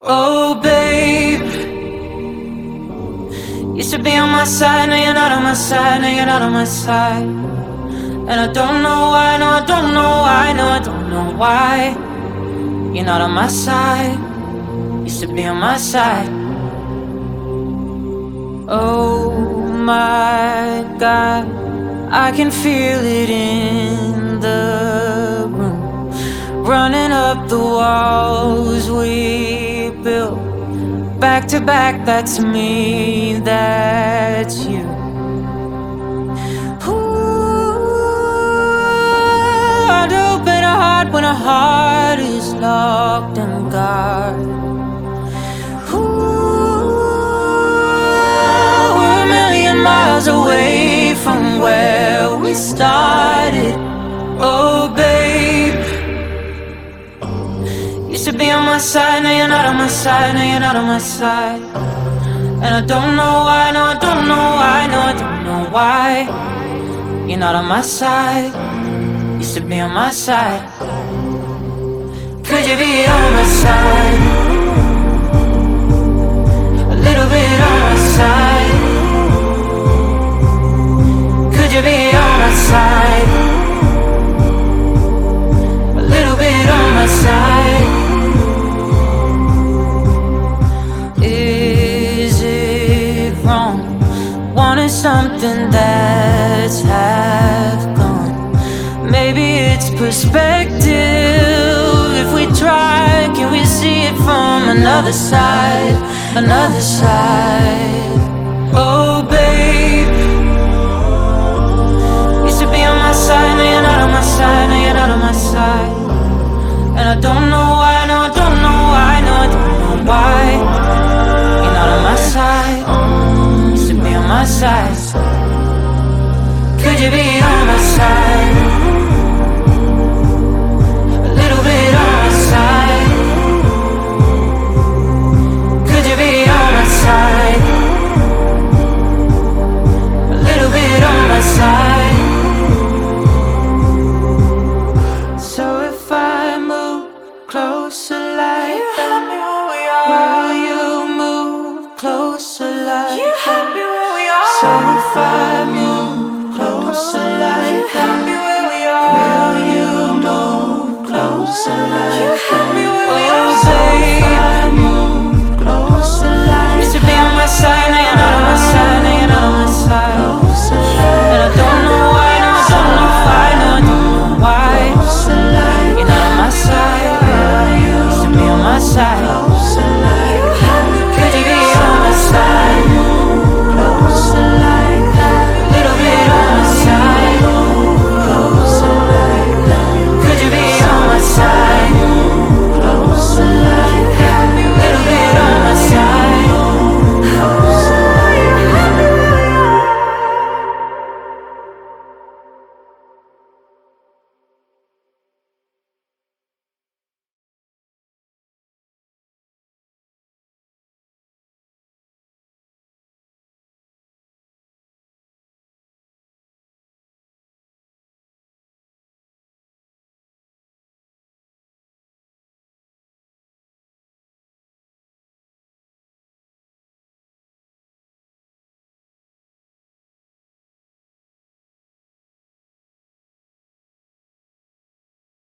Oh, babe, you should be on my side. Now you're not on my side. Now you're not on my side. And I don't know why. No, I don't know why. No, I don't know why. You're not on my side. You should be on my side. Oh my God, I can feel it in the room, running up the walls we built. Back to back, that's me, that's you. Ooh, I'd open a heart when a heart is locked and guarded. We're a million miles away from where we started. Oh, babe, you should be on my side. Now you're not on my side. Now you're not on my side. And I don't know why. No, I don't know why. No, I don't know why. You're not on my side. You should be on my side. Could you be on my side? A little bit on my side. Could you be on my side? A little bit on my side. Is it wrong wanting something that's half gone? Maybe it's perspective. If we try, can we see it from another side? Another side. Oh, babe, you should be on my side. Now you're not on my side. Now you're not on my side. And I don't know why. No, I don't know why. No, I don't know why. You're not on my side. You should be on my side. Could you be on my side? A little bit on my side. Could you be on my side? A little bit on my side. So if I move closer like that, will you move closer like that? So if I move closer like that, will you move closer like that?